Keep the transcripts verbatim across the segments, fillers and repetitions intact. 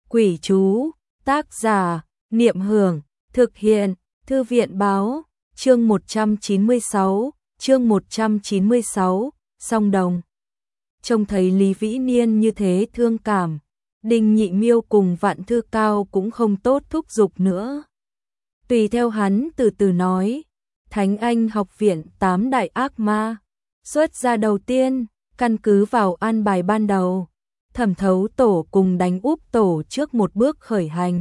Quỷ chú, tác giả, Niệm Hưởng, thực hiện, Thư viện Báo, chương một trăm chín mươi sáu, chương một trăm chín mươi sáu, Song Đồng. Trông thấy Lý Vĩ Niên như thế thương cảm, Đinh Nhị Miêu cùng Vạn Thư Cao cũng không tốt thúc giục nữa. Tùy theo hắn từ từ nói, Thánh Anh học viện tám đại ác ma, xuất ra đầu tiên, căn cứ vào an bài ban đầu, Thẩm Thấu tổ cùng đánh úp tổ trước một bước khởi hành.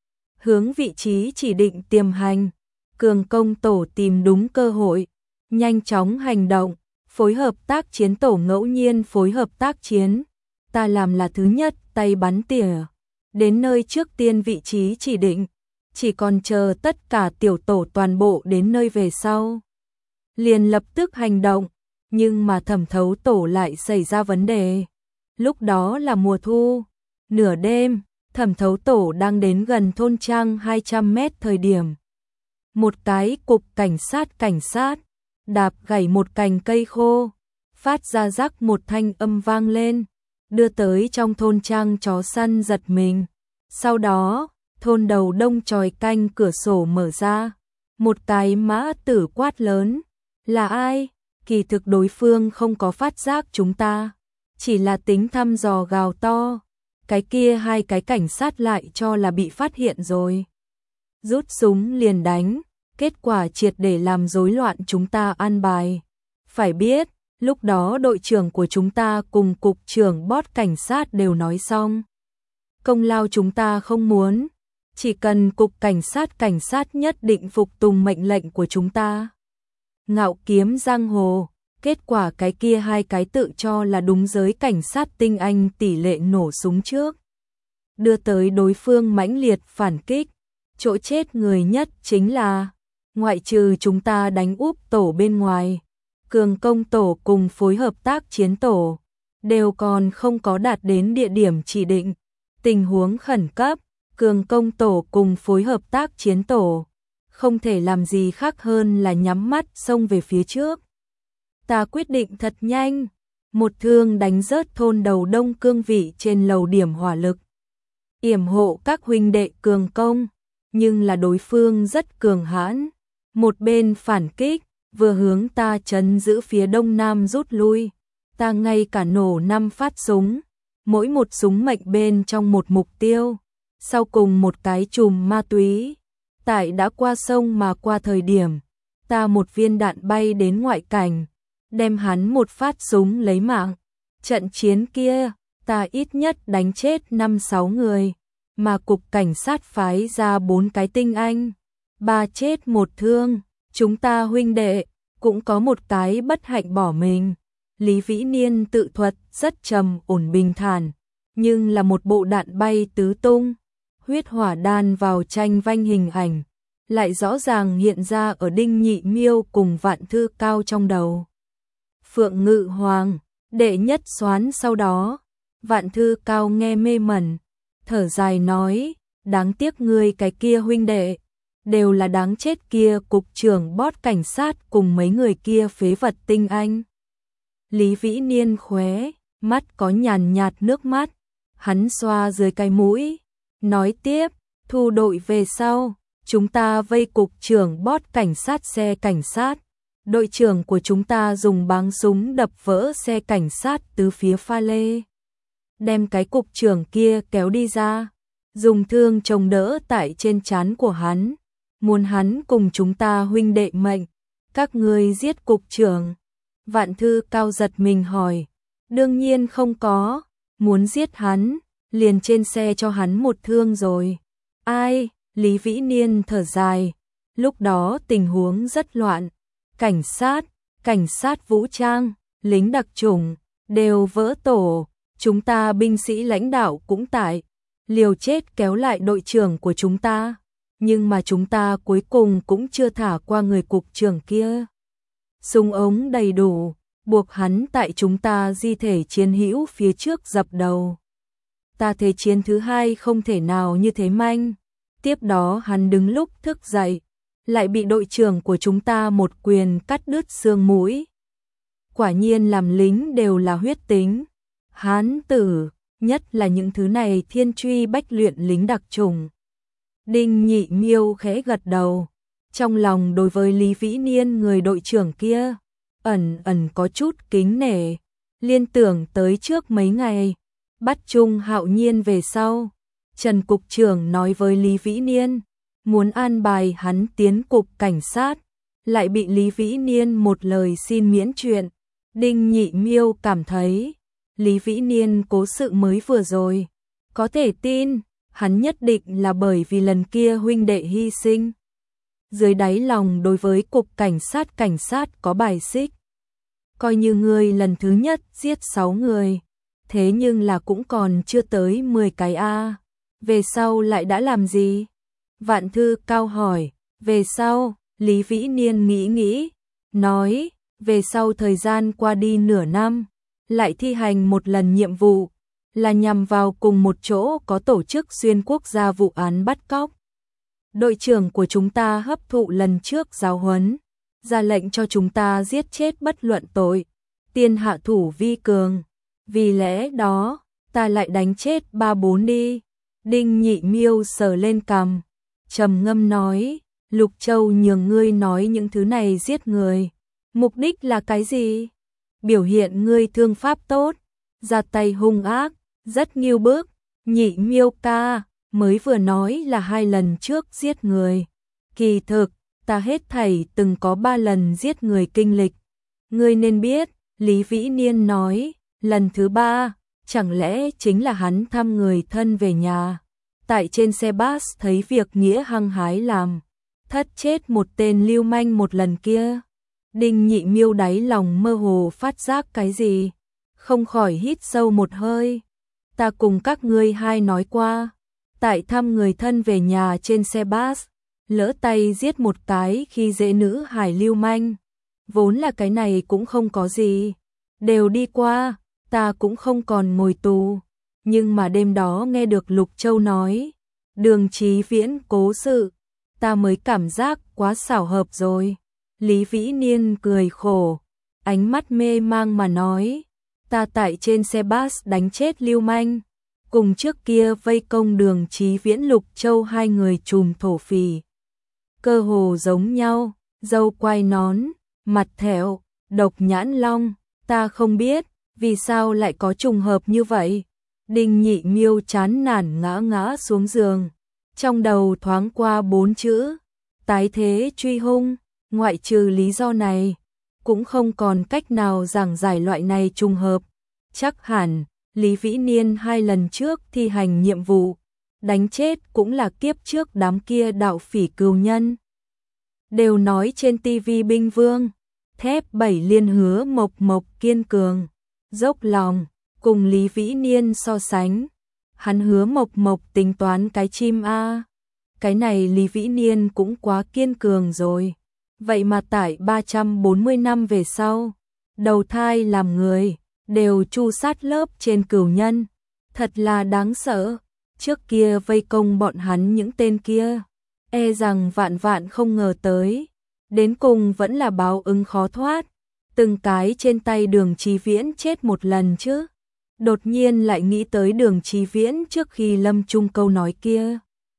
Hướng vị trí chỉ định tiềm hành, Cường Công tổ tìm đúng cơ hội, nhanh chóng hành động, phối hợp tác chiến tổ ngẫu nhiên phối hợp tác chiến. Ta làm là thứ nhất, tay bắn tỉa, đến nơi trước tiên vị trí chỉ định, chỉ còn chờ tất cả tiểu tổ toàn bộ đến nơi về sau. Liền lập tức hành động, nhưng mà Thẩm Thấu tổ lại xảy ra vấn đề. Lúc đó là mùa thu, nửa đêm, Thẩm Thấu tổ đang đến gần thôn trang hai trăm mét thời điểm. Một cái cục cảnh sát cảnh sát, đạp gãy một cành cây khô, phát ra rắc một thanh âm vang lên, đưa tới trong thôn trang chó săn giật mình. Sau đó, thôn đầu đông tròi canh cửa sổ mở ra, một cái mã tử quát lớn, là ai? Kỳ thực đối phương không có phát giác chúng ta, chỉ là tính thăm dò gào to. Cái kia hai cái cảnh sát lại cho là bị phát hiện rồi, rút súng liền đánh, kết quả triệt để làm rối loạn chúng ta an bài. Phải biết, lúc đó đội trưởng của chúng ta cùng cục trưởng bót cảnh sát đều nói xong, công lao chúng ta không muốn, chỉ cần cục cảnh sát cảnh sát nhất định phục tùng mệnh lệnh của chúng ta. Ngạo kiếm giang hồ, kết quả cái kia hai cái tự cho là đúng giới cảnh sát tinh anh tỷ lệ nổ súng trước, đưa tới đối phương mãnh liệt phản kích. Chỗ chết người nhất chính là, ngoại trừ chúng ta đánh úp tổ bên ngoài, Cường Công tổ cùng phối hợp tác chiến tổ đều còn không có đạt đến địa điểm chỉ định. Tình huống khẩn cấp, Cường Công tổ cùng phối hợp tác chiến tổ không thể làm gì khác hơn là nhắm mắt xông về phía trước. Ta quyết định thật nhanh, một thương đánh rớt thôn đầu đông cương vị trên lầu điểm hỏa lực, yểm hộ các huynh đệ Cường Công, nhưng là đối phương rất cường hãn, một bên phản kích, vừa hướng ta trấn giữ phía đông nam rút lui. Ta ngay cả nổ năm phát súng, mỗi một súng mệnh bên trong một mục tiêu, sau cùng một cái chùm ma túy. Tại đã qua sông mà qua thời điểm, ta một viên đạn bay đến ngoại cảnh, đem hắn một phát súng lấy mạng. Trận chiến kia, ta ít nhất đánh chết năm sáu người, mà cục cảnh sát phái ra bốn cái tinh anh, ba chết một thương. Chúng ta huynh đệ cũng có một cái bất hạnh bỏ mình. Lý Vĩ Niên tự thuật rất trầm ổn bình thản, nhưng là một bộ đạn bay tứ tung, huyết hỏa đan vào tranh vanh hình ảnh, lại rõ ràng hiện ra ở Đinh Nhị Miêu cùng Vạn Thư Cao trong đầu. Phượng Ngự Hoàng, đệ nhất soán. Sau đó, Vạn Thư Cao nghe mê mẩn, thở dài nói, đáng tiếc ngươi cái kia huynh đệ, đều là đáng chết kia cục trưởng bót cảnh sát cùng mấy người kia phế vật tinh anh. Lý Vĩ Niên khóe mắt có nhàn nhạt nước mắt, hắn xoa dưới cái mũi, nói tiếp, thu đội về sau, chúng ta vây cục trưởng bót cảnh sát xe cảnh sát, đội trưởng của chúng ta dùng báng súng đập vỡ xe cảnh sát tứ phía pha lê, đem cái cục trưởng kia kéo đi ra, dùng thương chống đỡ tại trên trán của hắn, muốn hắn cùng chúng ta huynh đệ mệnh. Các ngươi giết cục trưởng? Vạn Thư Cao giật mình hỏi. Đương nhiên không có, muốn giết hắn, liền trên xe cho hắn một thương rồi. Ai? Lý Vĩ Niên thở dài, lúc đó tình huống rất loạn, cảnh sát, cảnh sát vũ trang, lính đặc chủng đều vỡ tổ, chúng ta binh sĩ lãnh đạo cũng tại, liều chết kéo lại đội trưởng của chúng ta, nhưng mà chúng ta cuối cùng cũng chưa thả qua người cục trưởng kia. Súng ống đầy đủ, buộc hắn tại chúng ta di thể chiến hữu phía trước dập đầu. Ta thế chiến thứ hai không thể nào như thế manh. Tiếp đó hắn đứng lúc thức dậy, lại bị đội trưởng của chúng ta một quyền cắt đứt xương mũi. Quả nhiên làm lính đều là huyết tính. Hán tử, nhất là những thứ này thiên truy bách luyện lính đặc chủng. Đinh Nhị Miêu khẽ gật đầu, trong lòng đối với Lý Vĩ Niên người đội trưởng kia, ẩn ẩn có chút kính nể, liên tưởng tới trước mấy ngày, bắt Trung Hạo Nhiên về sau. Trần Cục trưởng nói với Lý Vĩ Niên, muốn an bài hắn tiến cục cảnh sát, lại bị Lý Vĩ Niên một lời xin miễn chuyện. Đinh Nhị Miêu cảm thấy, Lý Vĩ Niên cố sự mới vừa rồi, có thể tin, hắn nhất định là bởi vì lần kia huynh đệ hy sinh. Dưới đáy lòng đối với cục cảnh sát cảnh sát có bài xích. Coi như người lần thứ nhất giết sáu người, thế nhưng là cũng còn chưa tới mười cái a. Về sau lại đã làm gì? Vạn Thư Cao hỏi, về sau, Lý Vĩ Niên nghĩ nghĩ, nói, về sau thời gian qua đi nửa năm, lại thi hành một lần nhiệm vụ, là nhằm vào cùng một chỗ có tổ chức xuyên quốc gia vụ án bắt cóc. Đội trưởng của chúng ta hấp thụ lần trước giáo huấn, ra lệnh cho chúng ta giết chết bất luận tội, tiên hạ thủ vi cường. Vì lẽ đó, ta lại đánh chết ba bốn đi. Đinh Nhị Miêu sờ lên cằm, trầm ngâm nói, Lục Châu nhường ngươi nói những thứ này giết người, mục đích là cái gì? Biểu hiện ngươi thương pháp tốt, ra tay hung ác, rất nghiêu bức. Nhị Miêu ca, mới vừa nói là hai lần trước giết người. Kỳ thực, ta hết thảy từng có ba lần giết người kinh lịch. Ngươi nên biết, Lý Vĩ Niên nói, lần thứ ba, chẳng lẽ chính là hắn thăm người thân về nhà. Tại trên xe bus thấy việc nghĩa hăng hái làm, thất chết một tên lưu manh một lần kia. Đinh Nhị Miêu đáy lòng mơ hồ phát giác cái gì, không khỏi hít sâu một hơi. Ta cùng các ngươi hai nói qua, tại thăm người thân về nhà trên xe bus, lỡ tay giết một cái khi dễ nữ hải lưu manh. Vốn là cái này cũng không có gì, đều đi qua, ta cũng không còn ngồi tù. Nhưng mà đêm đó nghe được Lục Châu nói, Đường Chí Viễn cố sự, ta mới cảm giác quá xảo hợp rồi. Lý Vĩ Niên cười khổ, ánh mắt mê mang mà nói, ta tại trên xe bus đánh chết lưu manh, cùng trước kia vây công Đường Chí Viễn Lục Châu hai người trùm thổ phỉ. Cơ hồ giống nhau, râu quai nón, mặt thẹo, độc nhãn long, ta không biết, vì sao lại có trùng hợp như vậy. Đinh Nhị Miêu chán nản ngã ngã xuống giường, trong đầu thoáng qua bốn chữ, tái thế truy hung, ngoại trừ lý do này, cũng không còn cách nào giảng giải loại này trùng hợp. Chắc hẳn, Lý Vĩ Niên hai lần trước thi hành nhiệm vụ, đánh chết cũng là kiếp trước đám kia đạo phỉ cừu nhân. Đều nói trên tivi binh vương, thép bảy liên hứa mộc mộc kiên cường, dốc lòng, cùng Lý Vĩ Niên so sánh. Hắn hứa mộc mộc tính toán cái chim a, cái này Lý Vĩ Niên cũng quá kiên cường rồi. Vậy mà tại ba trăm bốn mươi năm về sau, đầu thai làm người, đều chu sát lớp trên cừu nhân. Thật là đáng sợ, trước kia vây công bọn hắn những tên kia, e rằng vạn vạn không ngờ tới, đến cùng vẫn là báo ứng khó thoát. Từng cái trên tay Đường Chí Viễn chết một lần chứ. Đột nhiên lại nghĩ tới Đường Chí Viễn trước khi lâm chung câu nói kia.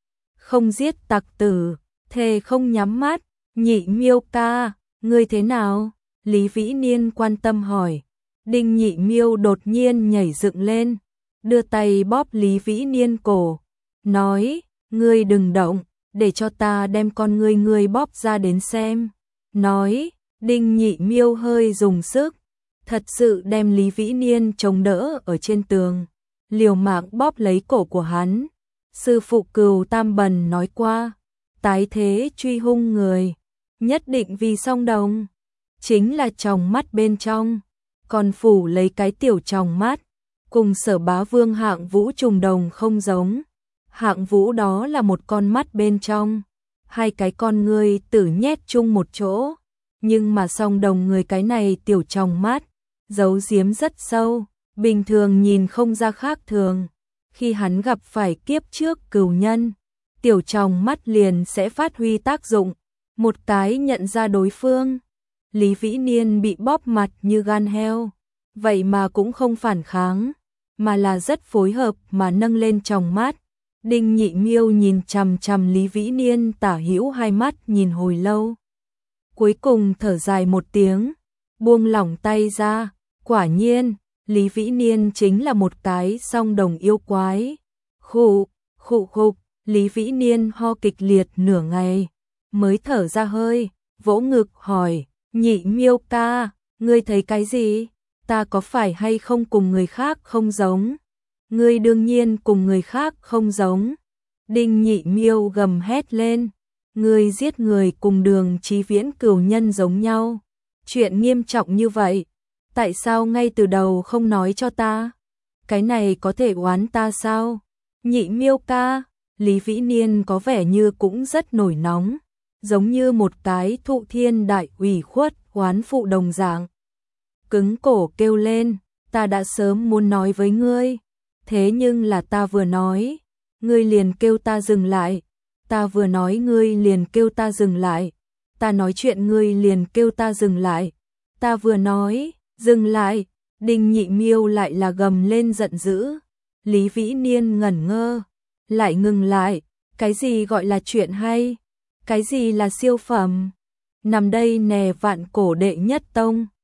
Không giết tặc tử, thề không nhắm mắt. Nhị Miêu ca, ngươi thế nào? Lý Vĩ Niên quan tâm hỏi. Đinh Nhị Miêu đột nhiên nhảy dựng lên, đưa tay bóp Lý Vĩ Niên cổ, nói, ngươi đừng động, để cho ta đem con ngươi ngươi bóp ra đến xem. Nói, Đinh Nhị Miêu hơi dùng sức, thật sự đem Lý Vĩ Niên chống đỡ ở trên tường, liều mạng bóp lấy cổ của hắn. Sư phụ Cừu Tam Bần nói qua, tái thế truy hung người, nhất định vì song đồng, chính là tròng mắt bên trong, còn phủ lấy cái tiểu tròng mắt, cùng Sở Bá Vương Hạng Vũ trùng đồng không giống. Hạng Vũ đó là một con mắt bên trong, hai cái con ngươi tử nhét chung một chỗ, nhưng mà song đồng người cái này tiểu tròng mắt, giấu giếm rất sâu, bình thường nhìn không ra khác thường. Khi hắn gặp phải kiếp trước cừu nhân, tiểu tròng mắt liền sẽ phát huy tác dụng, một cái nhận ra đối phương. Lý Vĩ Niên bị bóp mặt như gan heo, vậy mà cũng không phản kháng, mà là rất phối hợp mà nâng lên tròng mắt. Đinh Nhị Miêu nhìn chằm chằm Lý Vĩ Niên tả hữu hai mắt nhìn hồi lâu. Cuối cùng thở dài một tiếng, buông lỏng tay ra, quả nhiên, Lý Vĩ Niên chính là một cái song đồng yêu quái. Khụ, khụ khục, Lý Vĩ Niên ho kịch liệt nửa ngày, mới thở ra hơi, vỗ ngực hỏi, Nhị Miêu ca, ngươi thấy cái gì? Ta có phải hay không cùng người khác không giống? Ngươi đương nhiên cùng người khác không giống. Đinh Nhị Miêu gầm hét lên, ngươi giết người cùng Đường Chí Viễn cửu nhân giống nhau. Chuyện nghiêm trọng như vậy, tại sao ngay từ đầu không nói cho ta? Cái này có thể oán ta sao? Nhị Miêu ca, Lý Vĩ Niên có vẻ như cũng rất nổi nóng, giống như một cái thụ thiên đại ủy khuất oán phụ đồng dạng. Cứng cổ kêu lên, ta đã sớm muốn nói với ngươi, thế nhưng là ta vừa nói, ngươi liền kêu ta dừng lại, ta vừa nói ngươi liền kêu ta dừng lại, ta nói chuyện ngươi liền kêu ta dừng lại, ta vừa nói, dừng lại, Đinh Nhị Miêu lại là gầm lên giận dữ. Lý Vĩ Niên ngẩn ngơ, lại ngừng lại, cái gì gọi là chuyện hay, cái gì là siêu phẩm, nằm đây nè vạn cổ đệ nhất tông.